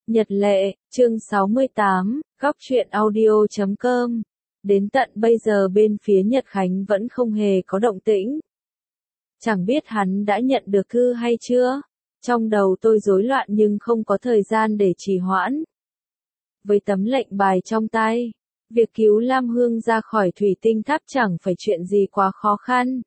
Nhật lệ, chương 68, góc truyện audio.com. Đến tận bây giờ bên phía Nhật Khánh vẫn không hề có động tĩnh. Chẳng biết hắn đã nhận được thư hay chưa? Trong đầu tôi rối loạn nhưng không có thời gian để trì hoãn. Với tấm lệnh bài trong tay, việc cứu Lam Hương ra khỏi thủy tinh tháp chẳng phải chuyện gì quá khó khăn.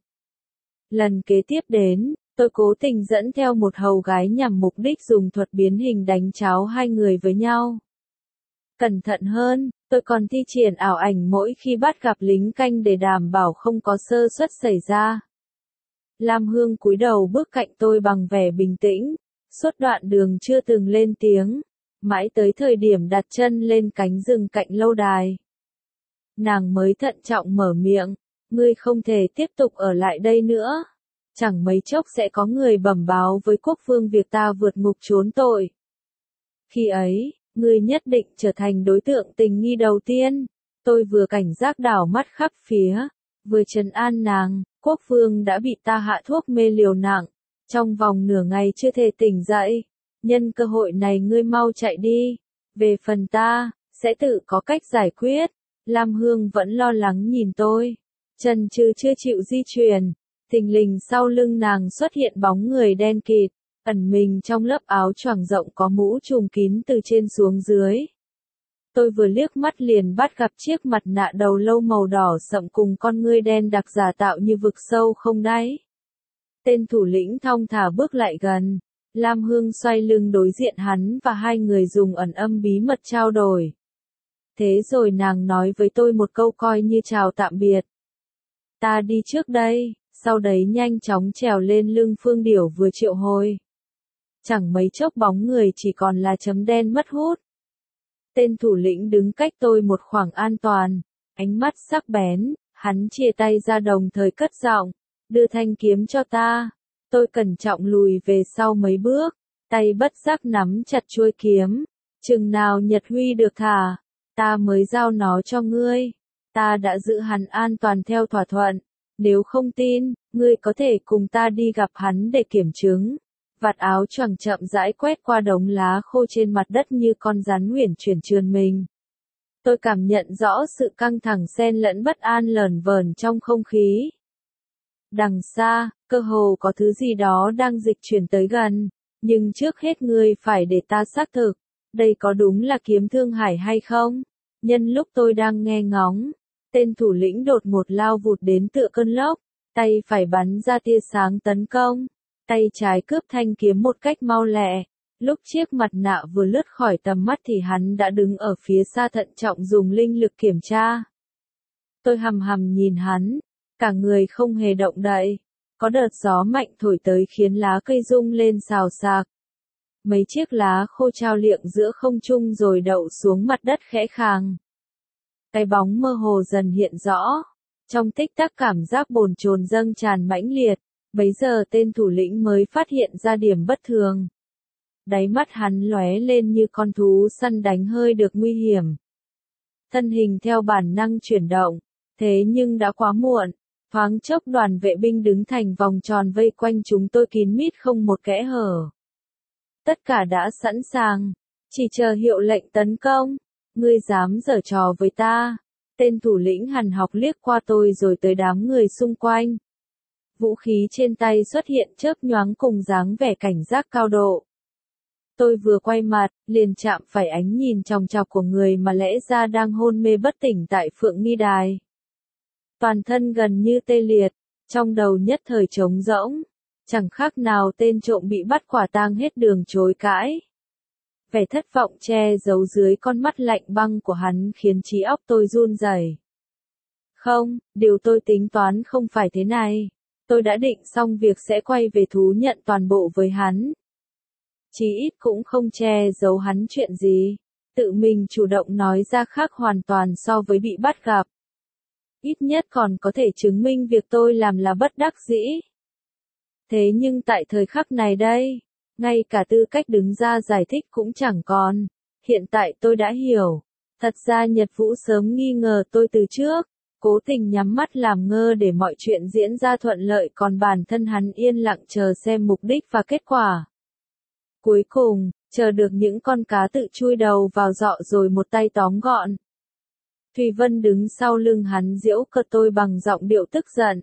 Lần kế tiếp đến, tôi cố tình dẫn theo một hầu gái nhằm mục đích dùng thuật biến hình đánh cháo hai người với nhau. Cẩn thận hơn, tôi còn thi triển ảo ảnh mỗi khi bắt gặp lính canh để đảm bảo không có sơ suất xảy ra. Lam Hương cúi đầu bước cạnh tôi bằng vẻ bình tĩnh, suốt đoạn đường chưa từng lên tiếng, mãi tới thời điểm đặt chân lên cánh rừng cạnh lâu đài. Nàng mới thận trọng mở miệng, ngươi không thể tiếp tục ở lại đây nữa. Chẳng mấy chốc sẽ có người bẩm báo với quốc vương việc ta vượt ngục trốn tội. Khi ấy, ngươi nhất định trở thành đối tượng tình nghi đầu tiên. Tôi vừa cảnh giác đảo mắt khắp phía, vừa trấn an nàng, quốc vương đã bị ta hạ thuốc mê liều nặng, trong vòng nửa ngày chưa thể tỉnh dậy. Nhân cơ hội này ngươi mau chạy đi, về phần ta, sẽ tự có cách giải quyết. Lam Hương vẫn lo lắng nhìn tôi, chần chừ chưa chịu di chuyển. Thình lình sau lưng nàng xuất hiện bóng người đen kịt, ẩn mình trong lớp áo choàng rộng có mũ trùm kín từ trên xuống dưới. Tôi vừa liếc mắt liền bắt gặp chiếc mặt nạ đầu lâu màu đỏ sậm cùng con ngươi đen đặc giả tạo như vực sâu không đáy. Tên thủ lĩnh thong thả bước lại gần, Lam Hương xoay lưng đối diện hắn và hai người dùng ẩn âm bí mật trao đổi. Thế rồi nàng nói với tôi một câu coi như chào tạm biệt. Ta đi trước đây. Sau đấy nhanh chóng trèo lên lưng Phương Điểu vừa triệu hồi. Chẳng mấy chốc bóng người chỉ còn là chấm đen mất hút. Tên thủ lĩnh đứng cách tôi một khoảng an toàn, ánh mắt sắc bén, hắn chia tay ra đồng thời cất giọng, đưa thanh kiếm cho ta. Tôi cẩn trọng lùi về sau mấy bước, tay bất giác nắm chặt chuôi kiếm. Chừng nào Nhật Huy được thả, ta mới giao nó cho ngươi. Ta đã giữ hắn an toàn theo thỏa thuận. Nếu không tin, ngươi có thể cùng ta đi gặp hắn để kiểm chứng. Vạt áo choàng chậm rãi quét qua đống lá khô trên mặt đất như con rắn uyển chuyển trườn mình. Tôi cảm nhận rõ sự căng thẳng xen lẫn bất an lởn vởn trong không khí. Đằng xa, cơ hồ có thứ gì đó đang dịch chuyển tới gần, nhưng trước hết ngươi phải để ta xác thực, đây có đúng là kiếm Thương Hải hay không? Nhân lúc tôi đang nghe ngóng, tên thủ lĩnh đột ngột lao vụt đến tựa cơn lốc, tay phải bắn ra tia sáng tấn công, tay trái cướp thanh kiếm một cách mau lẹ. Lúc chiếc mặt nạ vừa lướt khỏi tầm mắt thì hắn đã đứng ở phía xa thận trọng dùng linh lực kiểm tra. Tôi hằm hằm nhìn hắn, cả người không hề động đậy. Có đợt gió mạnh thổi tới khiến lá cây rung lên xào xạc. Mấy chiếc lá khô trao liệng giữa không trung rồi đậu xuống mặt đất khẽ khàng. Cái bóng mơ hồ dần hiện rõ. Trong tích tắc cảm giác bồn chồn dâng tràn mãnh liệt, bấy giờ tên thủ lĩnh mới phát hiện ra điểm bất thường. Đáy mắt hắn lóe lên như con thú săn đánh hơi được nguy hiểm. Thân hình theo bản năng chuyển động, thế nhưng đã quá muộn. Thoáng chốc đoàn vệ binh đứng thành vòng tròn vây quanh chúng tôi kín mít không một kẽ hở. Tất cả đã sẵn sàng, chỉ chờ hiệu lệnh tấn công. Ngươi dám giở trò với ta? Tên thủ lĩnh hằn học liếc qua tôi rồi tới đám người xung quanh. Vũ khí trên tay xuất hiện chớp nhoáng cùng dáng vẻ cảnh giác cao độ. Tôi vừa quay mặt, liền chạm phải ánh nhìn chòng chọc của người mà lẽ ra đang hôn mê bất tỉnh tại Phượng Nghi Đài. Toàn thân gần như tê liệt, trong đầu nhất thời trống rỗng, chẳng khác nào tên trộm bị bắt quả tang hết đường chối cãi. Vẻ thất vọng che giấu dưới con mắt lạnh băng của hắn khiến trí óc tôi run rẩy. Không, điều tôi tính toán không phải thế này. Tôi đã định xong việc sẽ quay về thú nhận toàn bộ với hắn. Chí ít cũng không che giấu hắn chuyện gì. Tự mình chủ động nói ra khác hoàn toàn so với bị bắt gặp. Ít nhất còn có thể chứng minh việc tôi làm là bất đắc dĩ. Thế nhưng tại thời khắc này đây, ngay cả tư cách đứng ra giải thích cũng chẳng còn. Hiện tại tôi đã hiểu. Thật ra Nhật Vũ sớm nghi ngờ tôi từ trước, cố tình nhắm mắt làm ngơ để mọi chuyện diễn ra thuận lợi, còn bản thân hắn yên lặng chờ xem mục đích và kết quả. Cuối cùng, chờ được những con cá tự chui đầu vào giọ rồi một tay tóm gọn. Thùy Vân đứng sau lưng hắn giễu cợt tôi bằng giọng điệu tức giận.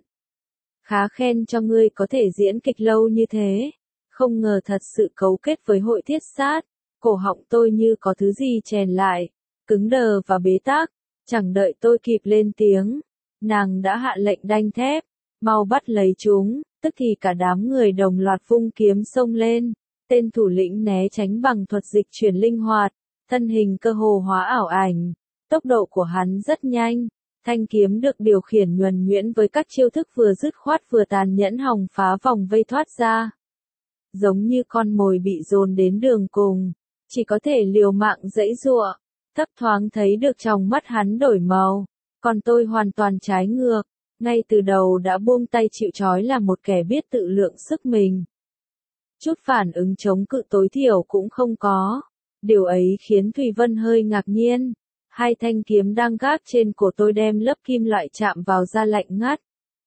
Khá khen cho ngươi có thể diễn kịch lâu như thế, không ngờ thật sự cấu kết với hội thiết sát. Cổ họng tôi như có thứ gì chèn lại, cứng đờ và bế tắc, chẳng đợi tôi kịp lên tiếng. Nàng đã hạ lệnh đanh thép, mau bắt lấy chúng, tức thì cả đám người đồng loạt vung kiếm xông lên. Tên thủ lĩnh né tránh bằng thuật dịch chuyển linh hoạt, thân hình cơ hồ hóa ảo ảnh. Tốc độ của hắn rất nhanh, thanh kiếm được điều khiển nhuần nhuyễn với các chiêu thức vừa dứt khoát vừa tàn nhẫn hòng phá vòng vây thoát ra. Giống như con mồi bị dồn đến đường cùng, chỉ có thể liều mạng giãy giụa. Thấp thoáng thấy được trong mắt hắn đổi màu, còn tôi hoàn toàn trái ngược, ngay từ đầu đã buông tay chịu trói là một kẻ biết tự lượng sức mình. Chút phản ứng chống cự tối thiểu cũng không có. Điều ấy khiến Thùy Vân hơi ngạc nhiên. Hai thanh kiếm đang gác trên cổ tôi đem lớp kim loại chạm vào da lạnh ngắt.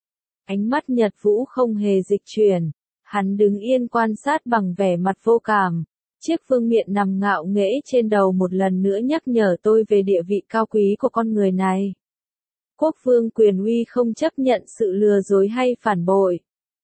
Ánh mắt Nhật Vũ không hề dịch chuyển. Hắn đứng yên quan sát bằng vẻ mặt vô cảm. Chiếc vương miện nằm ngạo nghễ trên đầu một lần nữa nhắc nhở tôi về địa vị cao quý của con người này. Quốc vương quyền uy không chấp nhận sự lừa dối hay phản bội.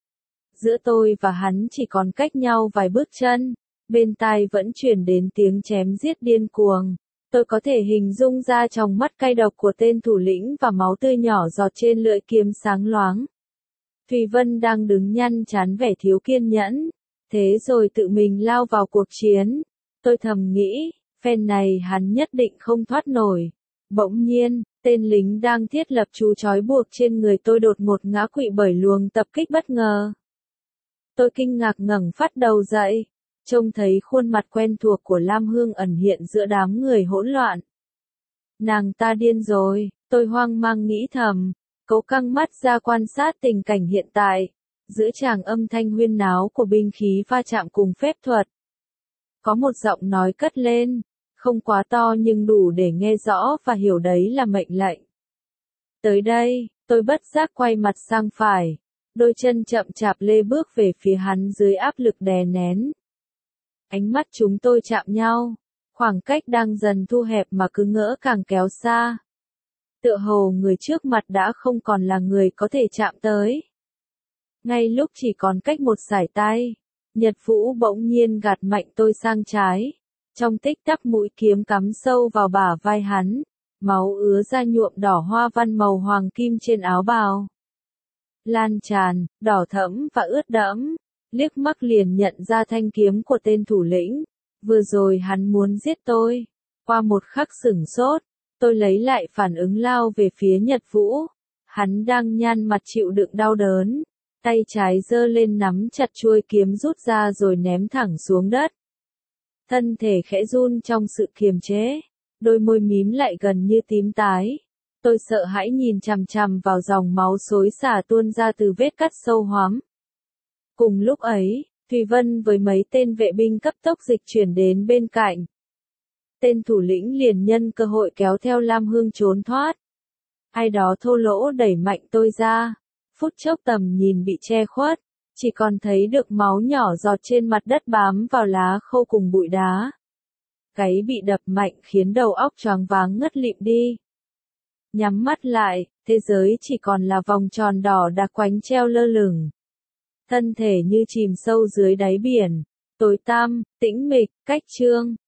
Giữa tôi và hắn chỉ còn cách nhau vài bước chân, bên tai vẫn truyền đến tiếng chém giết điên cuồng. Tôi có thể hình dung ra trong mắt cay độc của tên thủ lĩnh và máu tươi nhỏ giọt trên lưỡi kiếm sáng loáng. Thùy Vân đang đứng nhăn chán vẻ thiếu kiên nhẫn, thế rồi tự mình lao vào cuộc chiến. Tôi thầm nghĩ, phen này hắn nhất định không thoát nổi. Bỗng nhiên, tên lính đang thiết lập chú trói buộc trên người tôi đột ngột ngã quỵ bởi luồng tập kích bất ngờ. Tôi kinh ngạc ngẩng phát đầu dậy, trông thấy khuôn mặt quen thuộc của Lam Hương ẩn hiện giữa đám người hỗn loạn. Nàng ta điên rồi, tôi hoang mang nghĩ thầm, cố căng mắt ra quan sát tình cảnh hiện tại, giữa tràng âm thanh huyên náo của binh khí va chạm cùng phép thuật. Có một giọng nói cất lên, không quá to nhưng đủ để nghe rõ và hiểu đấy là mệnh lệnh. Tới đây, tôi bất giác quay mặt sang phải. Đôi chân chậm chạp lê bước về phía hắn dưới áp lực đè nén. Ánh mắt chúng tôi chạm nhau, khoảng cách đang dần thu hẹp mà cứ ngỡ càng kéo xa. Tựa hồ người trước mặt đã không còn là người có thể chạm tới. Ngay lúc chỉ còn cách một sải tay, Nhật Vũ bỗng nhiên gạt mạnh tôi sang trái. Trong tích tắc mũi kiếm cắm sâu vào bả vai hắn, máu ứa ra nhuộm đỏ hoa văn màu hoàng kim trên áo bào. Lan tràn, đỏ thẫm và ướt đẫm, liếc mắt liền nhận ra thanh kiếm của tên thủ lĩnh. Vừa rồi hắn muốn giết tôi. Qua một khắc sửng sốt, tôi lấy lại phản ứng lao về phía Nhật Vũ. Hắn đang nhăn mặt chịu đựng đau đớn, tay trái giơ lên nắm chặt chuôi kiếm rút ra rồi ném thẳng xuống đất. Thân thể khẽ run trong sự kiềm chế, đôi môi mím lại gần như tím tái. Tôi sợ hãi nhìn chằm chằm vào dòng máu xối xả tuôn ra từ vết cắt sâu hoắm. Cùng lúc ấy, Thùy Vân với mấy tên vệ binh cấp tốc dịch chuyển đến bên cạnh. Tên thủ lĩnh liền nhân cơ hội kéo theo Lam Hương trốn thoát. Ai đó thô lỗ đẩy mạnh tôi ra. Phút chốc tầm nhìn bị che khuất, chỉ còn thấy được máu nhỏ giọt trên mặt đất bám vào lá khô cùng bụi đá. Gáy bị đập mạnh khiến đầu óc choáng váng ngất lịm đi. Nhắm mắt lại, thế giới chỉ còn là vòng tròn đỏ đặc quánh treo lơ lửng. Thân thể như chìm sâu dưới đáy biển, tối tăm, tĩnh mịch, cách chương.